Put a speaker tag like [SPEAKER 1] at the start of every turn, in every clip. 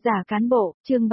[SPEAKER 1] Giả cán bộ, chương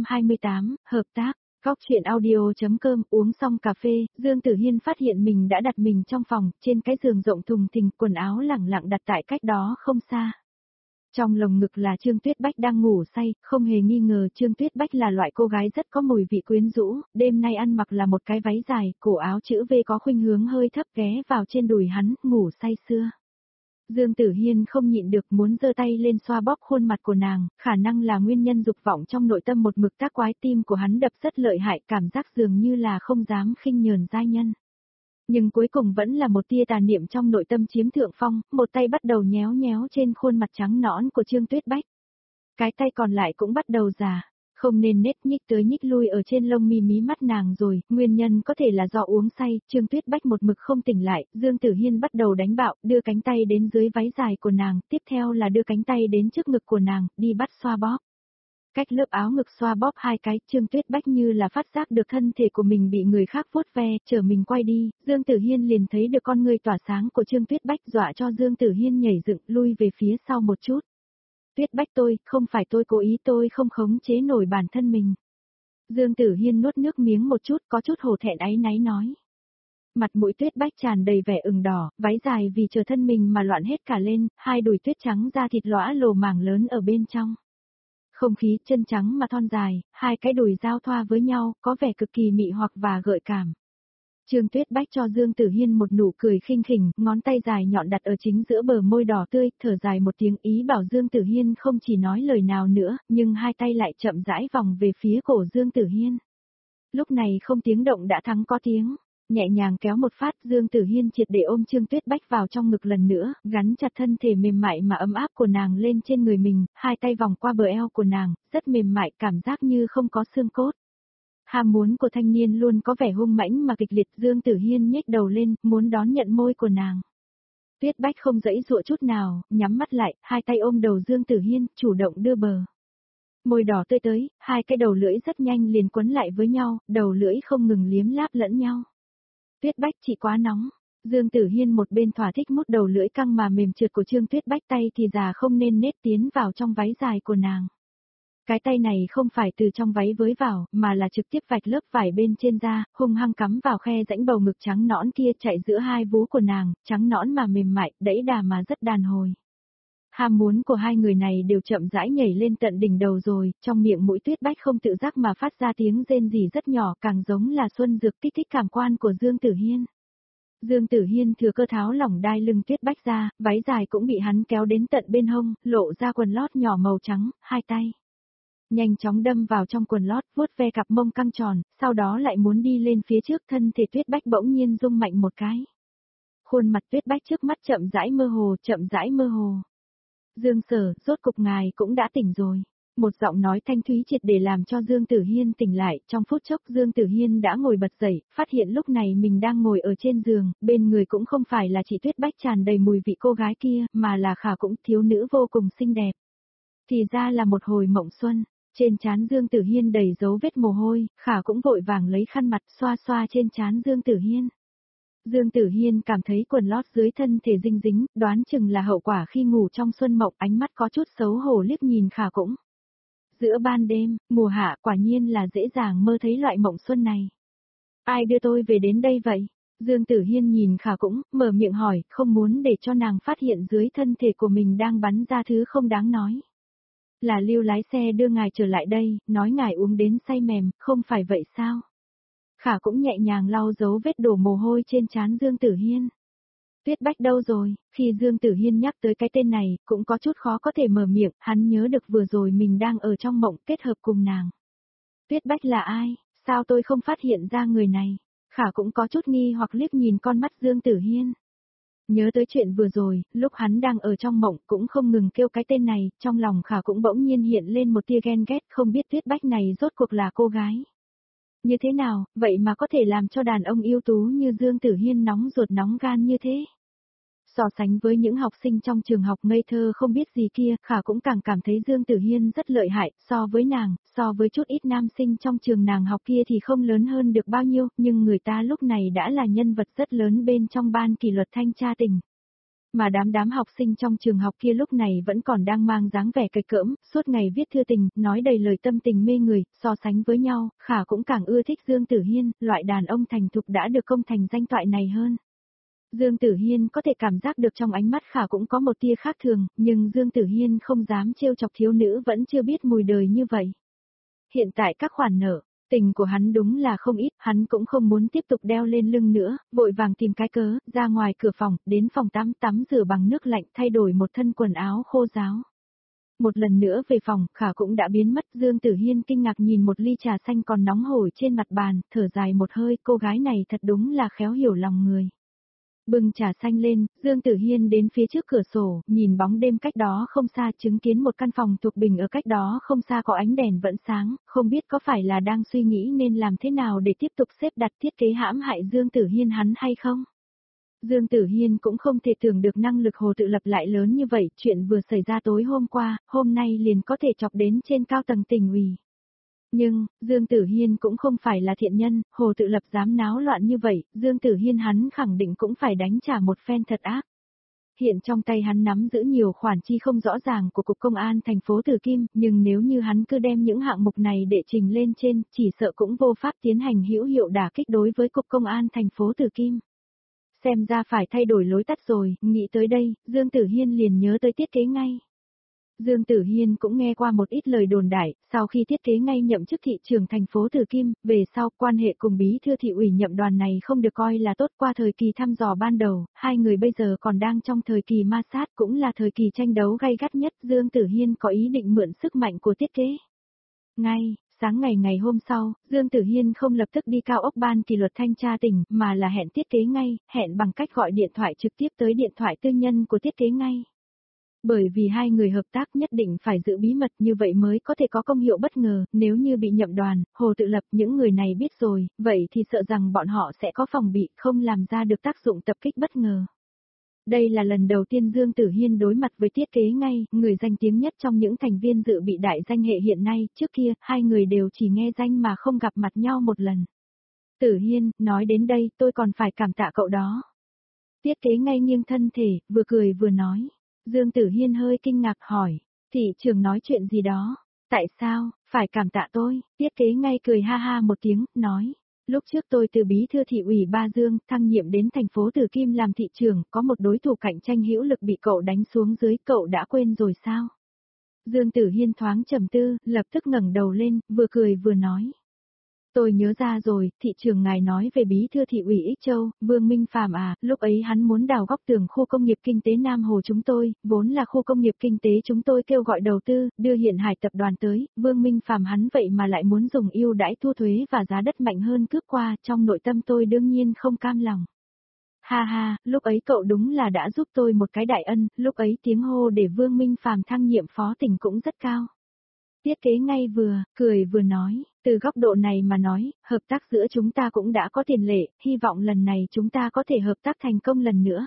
[SPEAKER 1] 328, hợp tác. Góc chuyện audio.com. Uống xong cà phê, Dương Tử Hiên phát hiện mình đã đặt mình trong phòng, trên cái giường rộng thùng thình, quần áo lẳng lặng đặt tại cách đó không xa. Trong lồng ngực là Trương Tuyết Bách đang ngủ say, không hề nghi ngờ Trương Tuyết Bách là loại cô gái rất có mùi vị quyến rũ, đêm nay ăn mặc là một cái váy dài, cổ áo chữ V có khuynh hướng hơi thấp ghé vào trên đùi hắn, ngủ say sưa. Dương Tử Hiên không nhịn được muốn giơ tay lên xoa bóp khuôn mặt của nàng, khả năng là nguyên nhân dục vọng trong nội tâm một mực tác quái, tim của hắn đập rất lợi hại, cảm giác dường như là không dám khinh nhờn giai nhân. Nhưng cuối cùng vẫn là một tia tà niệm trong nội tâm chiếm thượng phong, một tay bắt đầu nhéo nhéo trên khuôn mặt trắng nõn của Trương Tuyết Bách. Cái tay còn lại cũng bắt đầu già. Không nên nết nhích tới nhích lui ở trên lông mi mí mắt nàng rồi, nguyên nhân có thể là do uống say, Trương Tuyết Bách một mực không tỉnh lại, Dương Tử Hiên bắt đầu đánh bạo, đưa cánh tay đến dưới váy dài của nàng, tiếp theo là đưa cánh tay đến trước ngực của nàng, đi bắt xoa bóp. Cách lớp áo ngực xoa bóp hai cái, Trương Tuyết Bách như là phát giác được thân thể của mình bị người khác vuốt ve, trở mình quay đi, Dương Tử Hiên liền thấy được con người tỏa sáng của Trương Tuyết Bách dọa cho Dương Tử Hiên nhảy dựng lui về phía sau một chút. Tuyết Bách không phải tôi cố ý, tôi không khống chế nổi bản thân mình. Dương Tử Hiên nuốt nước miếng một chút, có chút hổ thẹn áy náy nói. Mặt mũi Tuyết Bách tràn đầy vẻ ửng đỏ, váy dài vì chờ thân mình mà loạn hết cả lên, hai đùi tuyết trắng da thịt lõa lồ mảng lớn ở bên trong. Không khí chân trắng mà thon dài, hai cái đùi giao thoa với nhau, có vẻ cực kỳ mị hoặc và gợi cảm. Trương Tuyết Bách cho Dương Tử Hiên một nụ cười khinh khỉnh, ngón tay dài nhọn đặt ở chính giữa bờ môi đỏ tươi, thở dài một tiếng ý bảo Dương Tử Hiên không chỉ nói lời nào nữa, nhưng hai tay lại chậm rãi vòng về phía cổ Dương Tử Hiên. Lúc này không tiếng động đã thắng có tiếng, nhẹ nhàng kéo một phát, Dương Tử Hiên triệt để ôm Trương Tuyết Bách vào trong ngực lần nữa, gắn chặt thân thể mềm mại mà ấm áp của nàng lên trên người mình, hai tay vòng qua bờ eo của nàng, rất mềm mại, cảm giác như không có xương cốt. Ham muốn của thanh niên luôn có vẻ hung mãnh mà kịch liệt, Dương Tử Hiên nhếch đầu lên, muốn đón nhận môi của nàng. Tuyết Bách không giãy giụa chút nào, nhắm mắt lại, hai tay ôm đầu Dương Tử Hiên, chủ động đưa bờ. Môi đỏ tươi tới, hai cái đầu lưỡi rất nhanh liền quấn lại với nhau, đầu lưỡi không ngừng liếm láp lẫn nhau. Tuyết Bách chỉ quá nóng. Dương Tử Hiên một bên thỏa thích mút đầu lưỡi căng mà mềm trượt của Trương Tuyết Bách, tay thì già không nên nết tiến vào trong váy dài của nàng. Cái tay này không phải từ trong váy với vào, mà là trực tiếp vạch lớp vải bên trên da, hung hăng cắm vào khe rãnh bầu ngực trắng nõn kia, chạy giữa hai vú của nàng, trắng nõn mà mềm mại, đẫy đà mà rất đàn hồi. Ham muốn của hai người này đều chậm rãi nhảy lên tận đỉnh đầu rồi, trong miệng mũi Tuyết Bách không tự giác mà phát ra tiếng rên rỉ rất nhỏ, càng giống là xuân dược kích thích cảm quan của Dương Tử Hiên. Dương Tử Hiên thừa cơ tháo lỏng đai lưng Tuyết Bách ra, váy dài cũng bị hắn kéo đến tận bên hông, lộ ra quần lót nhỏ màu trắng, hai tay nhanh chóng đâm vào trong quần lót, vuốt ve cặp mông căng tròn, sau đó lại muốn đi lên phía trước, thân thể Tuyết Bách bỗng nhiên rung mạnh một cái. Khuôn mặt Tuyết Bách trước mắt chậm rãi mơ hồ, chậm rãi mơ hồ. Dương Sở, rốt cục ngài cũng đã tỉnh rồi. Một giọng nói thanh thúy triệt để làm cho Dương Tử Hiên tỉnh lại, trong phút chốc Dương Tử Hiên đã ngồi bật dậy, phát hiện lúc này mình đang ngồi ở trên giường, bên người cũng không phải là chị Tuyết Bách tràn đầy mùi vị cô gái kia, mà là Khả cũng thiếu nữ vô cùng xinh đẹp. Thì ra là một hồi mộng xuân. Trên trán Dương Tử Hiên đầy dấu vết mồ hôi, Khả cũng vội vàng lấy khăn mặt xoa xoa trên trán Dương Tử Hiên. Dương Tử Hiên cảm thấy quần lót dưới thân thể dinh dính, đoán chừng là hậu quả khi ngủ trong xuân mộng, ánh mắt có chút xấu hổ liếc nhìn Khả cũng. Giữa ban đêm, mùa hạ quả nhiên là dễ dàng mơ thấy loại mộng xuân này. Ai đưa tôi về đến đây vậy? Dương Tử Hiên nhìn Khả cũng, mở miệng hỏi, không muốn để cho nàng phát hiện dưới thân thể của mình đang bắn ra thứ không đáng nói. Là Lưu lái xe đưa ngài trở lại đây, nói ngài uống đến say mềm, không phải vậy sao? Khả cũng nhẹ nhàng lau dấu vết đổ mồ hôi trên trán Dương Tử Hiên. Tuyết Bách đâu rồi? Khi Dương Tử Hiên nhắc tới cái tên này, cũng có chút khó có thể mở miệng, hắn nhớ được vừa rồi mình đang ở trong mộng kết hợp cùng nàng. Tuyết Bách là ai? Sao tôi không phát hiện ra người này? Khả cũng có chút nghi hoặc liếc nhìn con mắt Dương Tử Hiên. Nhớ tới chuyện vừa rồi, lúc hắn đang ở trong mộng cũng không ngừng kêu cái tên này, trong lòng Khả cũng bỗng nhiên hiện lên một tia ghen ghét, không biết Tuyết Bách này rốt cuộc là cô gái như thế nào, vậy mà có thể làm cho đàn ông ưu tú như Dương Tử Hiên nóng ruột nóng gan như thế. So sánh với những học sinh trong trường học ngây thơ không biết gì kia, Khả cũng càng cảm thấy Dương Tử Hiên rất lợi hại, so với nàng, so với chút ít nam sinh trong trường nàng học kia thì không lớn hơn được bao nhiêu, nhưng người ta lúc này đã là nhân vật rất lớn bên trong ban kỷ luật thanh tra tỉnh. Mà đám học sinh trong trường học kia lúc này vẫn còn đang mang dáng vẻ cạch cỡm, suốt ngày viết thư tình, nói đầy lời tâm tình mê người, so sánh với nhau, Khả cũng càng ưa thích Dương Tử Hiên, loại đàn ông thành thục đã được công thành danh toại này hơn. Dương Tử Hiên có thể cảm giác được trong ánh mắt Khả cũng có một tia khác thường, nhưng Dương Tử Hiên không dám trêu chọc thiếu nữ vẫn chưa biết mùi đời như vậy. Hiện tại các khoản nợ, tình của hắn đúng là không ít, hắn cũng không muốn tiếp tục đeo lên lưng nữa, vội vàng tìm cái cớ, ra ngoài cửa phòng, đến phòng tắm rửa bằng nước lạnh thay đổi một thân quần áo khô ráo. Một lần nữa về phòng, Khả cũng đã biến mất, Dương Tử Hiên kinh ngạc nhìn một ly trà xanh còn nóng hổi trên mặt bàn, thở dài một hơi, cô gái này thật đúng là khéo hiểu lòng người. Bưng trà xanh lên, Dương Tử Hiên đến phía trước cửa sổ, nhìn bóng đêm cách đó không xa chứng kiến một căn phòng thuộc bình ở cách đó không xa có ánh đèn vẫn sáng, không biết có phải là đang suy nghĩ nên làm thế nào để tiếp tục xếp đặt thiết kế hãm hại Dương Tử Hiên hắn hay không? Dương Tử Hiên cũng không thể tưởng được năng lực Hồ Tự Lập lại lớn như vậy, chuyện vừa xảy ra tối hôm qua, hôm nay liền có thể chọc đến trên cao tầng tỉnh ủy. Nhưng, Dương Tử Hiên cũng không phải là thiện nhân, Hồ Tự Lập dám náo loạn như vậy, Dương Tử Hiên hắn khẳng định cũng phải đánh trả một phen thật ác. Hiện trong tay hắn nắm giữ nhiều khoản chi không rõ ràng của Cục Công an thành phố Từ Kim, nhưng nếu như hắn cứ đem những hạng mục này để trình lên trên, chỉ sợ cũng vô pháp tiến hành hữu hiệu đả kích đối với Cục Công an thành phố Từ Kim. Xem ra phải thay đổi lối tắt rồi, nghĩ tới đây, Dương Tử Hiên liền nhớ tới thiết kế ngay. Dương Tử Hiên cũng nghe qua một ít lời đồn đại, sau khi thiết kế ngay nhậm chức thị trưởng thành phố Từ Kim, về sau quan hệ cùng bí thư thị ủy nhậm đoàn này không được coi là tốt qua thời kỳ thăm dò ban đầu, hai người bây giờ còn đang trong thời kỳ ma sát cũng là thời kỳ tranh đấu gay gắt nhất, Dương Tử Hiên có ý định mượn sức mạnh của thiết kế. Sáng ngày hôm sau, Dương Tử Hiên không lập tức đi cao ốc ban kỷ luật thanh tra tỉnh, mà là hẹn thiết kế ngay, hẹn bằng cách gọi điện thoại trực tiếp tới điện thoại tư nhân của thiết kế ngay. Bởi vì hai người hợp tác nhất định phải giữ bí mật như vậy mới có thể có công hiệu bất ngờ, nếu như bị nhậm đoàn, Hồ Tự Lập những người này biết rồi, vậy thì sợ rằng bọn họ sẽ có phòng bị, không làm ra được tác dụng tập kích bất ngờ. Đây là lần đầu tiên Dương Tử Hiên đối mặt với thiết kế ngay, người danh tiếng nhất trong những thành viên dự bị đại danh hệ hiện nay, trước kia, hai người đều chỉ nghe danh mà không gặp mặt nhau một lần. Tử Hiên, nói đến đây tôi còn phải cảm tạ cậu đó. Thiết kế ngay nghiêng thân thể, vừa cười vừa nói. Dương Tử Hiên hơi kinh ngạc hỏi, thị trưởng nói chuyện gì đó, tại sao, phải cảm tạ tôi, thiết kế ngay cười ha ha một tiếng, nói, lúc trước tôi từ bí thư thị ủy Ba Dương, thăng nhiệm đến thành phố Từ Kim làm thị trưởng, có một đối thủ cạnh tranh hữu lực bị cậu đánh xuống dưới, cậu đã quên rồi sao? Dương Tử Hiên thoáng trầm tư, lập tức ngẩng đầu lên, vừa cười vừa nói. Tôi nhớ ra rồi, thị trưởng ngài nói về bí thư thị ủy Ích Châu, Vương Minh Phàm à, lúc ấy hắn muốn đào góc tường khu công nghiệp kinh tế Nam Hồ chúng tôi, vốn là khu công nghiệp kinh tế chúng tôi kêu gọi đầu tư, đưa Hiện Hải tập đoàn tới, Vương Minh Phàm hắn vậy mà lại muốn dùng ưu đãi thu thuế và giá đất mạnh hơn cước qua, trong nội tâm tôi đương nhiên không cam lòng. Ha ha, lúc ấy cậu đúng là đã giúp tôi một cái đại ân, lúc ấy tiếng hô để Vương Minh Phàm thăng nhiệm phó tỉnh cũng rất cao. Thiết kế ngay vừa, cười vừa nói, từ góc độ này mà nói, hợp tác giữa chúng ta cũng đã có tiền lệ, hy vọng lần này chúng ta có thể hợp tác thành công lần nữa.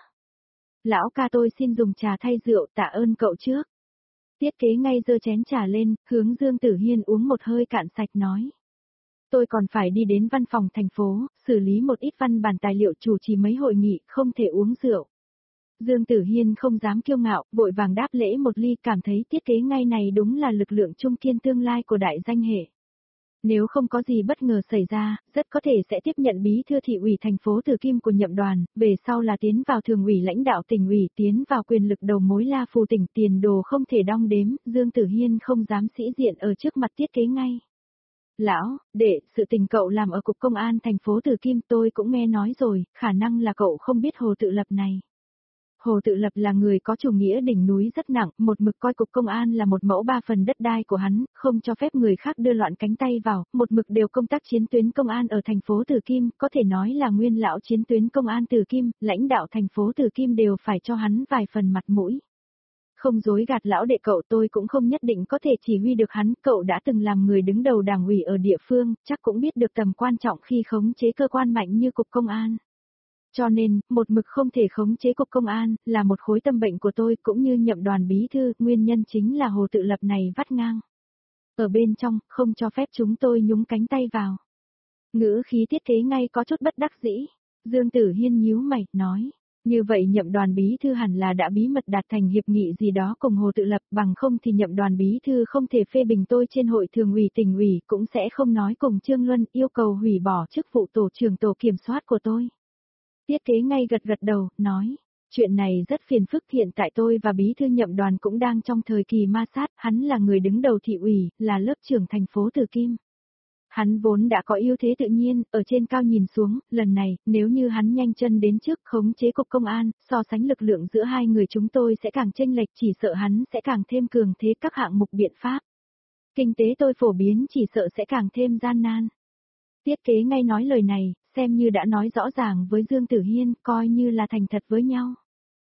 [SPEAKER 1] Lão ca tôi xin dùng trà thay rượu, tạ ơn cậu trước. Thiết kế ngay giơ chén trà lên, hướng Dương Tử Hiên uống một hơi cạn sạch nói. Tôi còn phải đi đến văn phòng thành phố, xử lý một ít văn bản tài liệu chủ trì mấy hội nghị, không thể uống rượu. Dương Tử Hiên không dám kiêu ngạo, vội vàng đáp lễ một ly, cảm thấy thiết kế ngay này đúng là lực lượng trung kiên tương lai của đại danh hệ. Nếu không có gì bất ngờ xảy ra, rất có thể sẽ tiếp nhận bí thư thị ủy thành phố Từ Kim của nhậm đoàn, về sau là tiến vào thường ủy lãnh đạo tỉnh ủy, tiến vào quyền lực đầu mối La Phù tỉnh, tiền đồ không thể đong đếm, Dương Tử Hiên không dám sĩ diện ở trước mặt thiết kế ngay. Lão, đệ, sự tình cậu làm ở Cục Công an thành phố Từ Kim tôi cũng nghe nói rồi, khả năng là cậu không biết Hồ Tự Lập này. Hồ Tự Lập là người có chủ nghĩa đỉnh núi rất nặng, một mực coi Cục Công an là một mẫu ba phần đất đai của hắn, không cho phép người khác đưa loạn cánh tay vào, một mực đều công tác chiến tuyến công an ở thành phố Từ Kim, có thể nói là nguyên lão chiến tuyến công an Từ Kim, lãnh đạo thành phố Từ Kim đều phải cho hắn vài phần mặt mũi. Không dối gạt lão đệ cậu, tôi cũng không nhất định có thể chỉ huy được hắn, cậu đã từng làm người đứng đầu đảng ủy ở địa phương, chắc cũng biết được tầm quan trọng khi khống chế cơ quan mạnh như Cục Công an. Cho nên, một mực không thể khống chế Cục Công an, là một khối tâm bệnh của tôi, cũng như nhậm đoàn bí thư, nguyên nhân chính là Hồ Tự Lập này vắt ngang. Ở bên trong, không cho phép chúng tôi nhúng cánh tay vào. Ngữ khí thiết kế ngay có chút bất đắc dĩ. Dương Tử Hiên nhíu mày, nói. Như vậy nhậm đoàn bí thư hẳn là đã bí mật đạt thành hiệp nghị gì đó cùng Hồ Tự Lập, bằng không thì nhậm đoàn bí thư không thể phê bình tôi trên hội thường ủy tỉnh ủy, cũng sẽ không nói cùng Trương Luân yêu cầu hủy bỏ chức vụ tổ trưởng tổ kiểm soát của tôi. Tiết Kế Ngay gật gật đầu, nói, chuyện này rất phiền phức, hiện tại tôi và bí thư nhậm đoàn cũng đang trong thời kỳ ma sát, hắn là người đứng đầu thị ủy, là lớp trưởng thành phố Từ Kim. Hắn vốn đã có ưu thế tự nhiên, ở trên cao nhìn xuống, lần này, nếu như hắn nhanh chân đến trước khống chế cục công an, so sánh lực lượng giữa hai người chúng tôi sẽ càng chênh lệch, chỉ sợ hắn sẽ càng thêm cường thế các hạng mục biện pháp. Kinh tế tôi phổ biến chỉ sợ sẽ càng thêm gian nan. Tiết Kế Ngay nói lời này, xem như đã nói rõ ràng với Dương Tử Hiên, coi như là thành thật với nhau.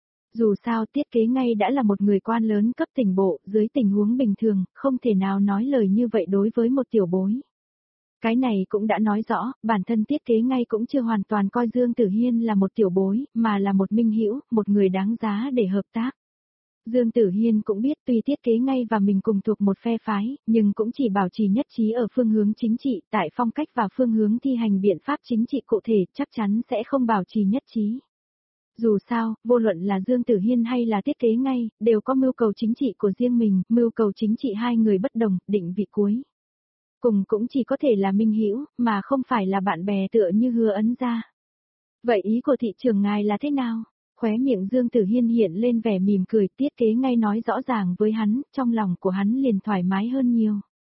[SPEAKER 1] Dù sao Tiết Kế Ngay đã là một người quan lớn cấp tỉnh bộ, dưới tình huống bình thường, không thể nào nói lời như vậy đối với một tiểu bối. Cái này cũng đã nói rõ, bản thân Tiết Kế Ngay cũng chưa hoàn toàn coi Dương Tử Hiên là một tiểu bối, mà là một minh hữu, một người đáng giá để hợp tác. Dương Tử Hiên cũng biết tuy Tiết Kế Ngay và mình cùng thuộc một phe phái, nhưng cũng chỉ bảo trì nhất trí ở phương hướng chính trị, tại phong cách và phương hướng thi hành biện pháp chính trị cụ thể chắc chắn sẽ không bảo trì nhất trí. Dù sao, vô luận là Dương Tử Hiên hay là Tiết Kế Ngay, đều có mưu cầu chính trị của riêng mình, mưu cầu chính trị hai người bất đồng, định vị cuối. Cùng cũng chỉ có thể là minh hữu, mà không phải là bạn bè tựa như Hứa Ấn gia. Vậy ý của thị trưởng ngài là thế nào? Khóe miệng Dương Tử Hiên hiện lên vẻ mỉm cười, Tiết Kế Ngay nói rõ ràng với hắn, trong lòng của hắn liền thoải mái hơn nhiều.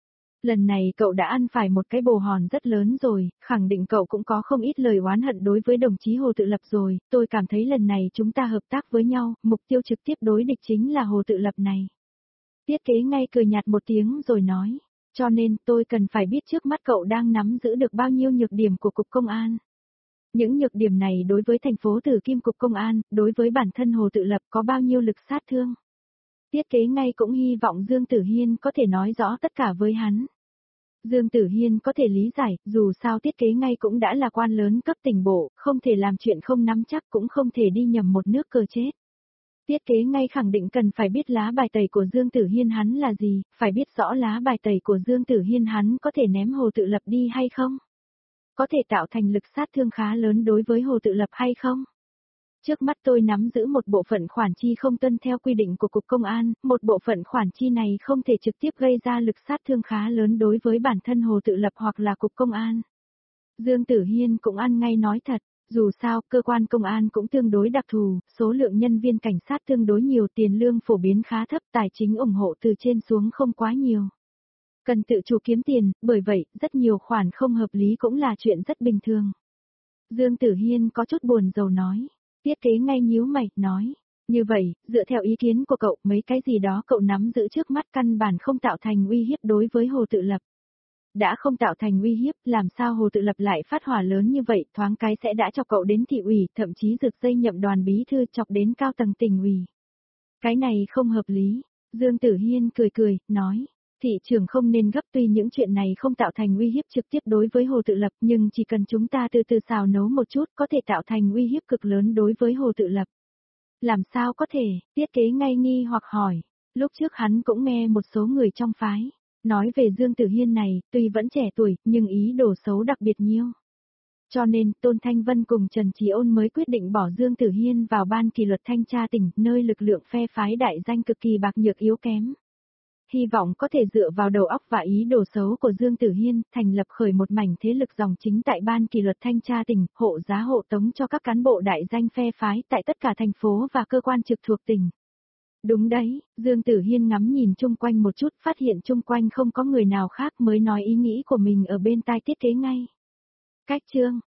[SPEAKER 1] Lần này cậu đã ăn phải một cái bồ hòn rất lớn rồi, khẳng định cậu cũng có không ít lời oán hận đối với đồng chí Hồ Tự Lập rồi, tôi cảm thấy lần này chúng ta hợp tác với nhau, mục tiêu trực tiếp đối địch chính là Hồ Tự Lập này. Tiết Kế Ngay cười nhạt một tiếng rồi nói, cho nên tôi cần phải biết trước mắt cậu đang nắm giữ được bao nhiêu nhược điểm của Cục Công an. Những nhược điểm này đối với thành phố Từ Kim Cục Công an, đối với bản thân Hồ Tự Lập có bao nhiêu lực sát thương. Tiết Kế Ngay cũng hy vọng Dương Tử Hiên có thể nói rõ tất cả với hắn. Dương Tử Hiên có thể lý giải, dù sao Tiết Kế Ngay cũng đã là quan lớn cấp tỉnh bộ, không thể làm chuyện không nắm chắc cũng không thể đi nhầm một nước cờ chết. Tiết Kế Ngay khẳng định cần phải biết lá bài tẩy của Dương Tử Hiên hắn là gì, phải biết rõ lá bài tẩy của Dương Tử Hiên hắn có thể ném Hồ Tự Lập đi hay không? Có thể tạo thành lực sát thương khá lớn đối với Hồ Tự Lập hay không? Trước mắt tôi nắm giữ một bộ phận khoản chi không tuân theo quy định của Cục Công an, một bộ phận khoản chi này không thể trực tiếp gây ra lực sát thương khá lớn đối với bản thân Hồ Tự Lập hoặc là Cục Công an. Dương Tử Hiên cũng ăn ngay nói thật, dù sao cơ quan công an cũng tương đối đặc thù, số lượng nhân viên cảnh sát tương đối nhiều, tiền lương phổ biến khá thấp, tài chính ủng hộ từ trên xuống không quá nhiều. Cần tự chủ kiếm tiền, bởi vậy rất nhiều khoản không hợp lý cũng là chuyện rất bình thường. Dương Tử Hiên có chút buồn rầu nói. Tiết Kế Ngay nhíu mày, nói, như vậy, dựa theo ý kiến của cậu, mấy cái gì đó cậu nắm giữ trước mắt căn bản không tạo thành uy hiếp đối với Hồ Tự Lập. Đã không tạo thành uy hiếp, làm sao Hồ Tự Lập lại phát hỏa lớn như vậy, thoáng cái sẽ đã cho cậu đến thị ủy, thậm chí rực dây nhậm đoàn bí thư chọc đến cao tầng tỉnh ủy. Cái này không hợp lý, Dương Tử Hiên cười cười, nói. Thị trưởng không nên gấp, tuy những chuyện này không tạo thành uy hiếp trực tiếp đối với Hồ Tự Lập, nhưng chỉ cần chúng ta từ từ xào nấu một chút có thể tạo thành uy hiếp cực lớn đối với Hồ Tự Lập. Làm sao có thể? Tiết Kế Ngay nghi hoặc hỏi. Lúc trước hắn cũng nghe một số người trong phái nói về Dương Tử Hiên này, tuy vẫn trẻ tuổi, nhưng ý đồ xấu đặc biệt nhiều. Cho nên, Tôn Thanh Vân cùng Trần Chí Ôn mới quyết định bỏ Dương Tử Hiên vào ban kỷ luật thanh tra tỉnh, nơi lực lượng phe phái đại danh cực kỳ bạc nhược yếu kém. Hy vọng có thể dựa vào đầu óc và ý đồ xấu của Dương Tử Hiên, thành lập khởi một mảnh thế lực dòng chính tại ban kỷ luật thanh tra tỉnh, hộ giá hộ tống cho các cán bộ đại danh phe phái tại tất cả thành phố và cơ quan trực thuộc tỉnh. Đúng đấy, Dương Tử Hiên ngắm nhìn chung quanh một chút, phát hiện chung quanh không có người nào khác mới nói ý nghĩ của mình ở bên tai Tiết Kế Ngay. Cách chương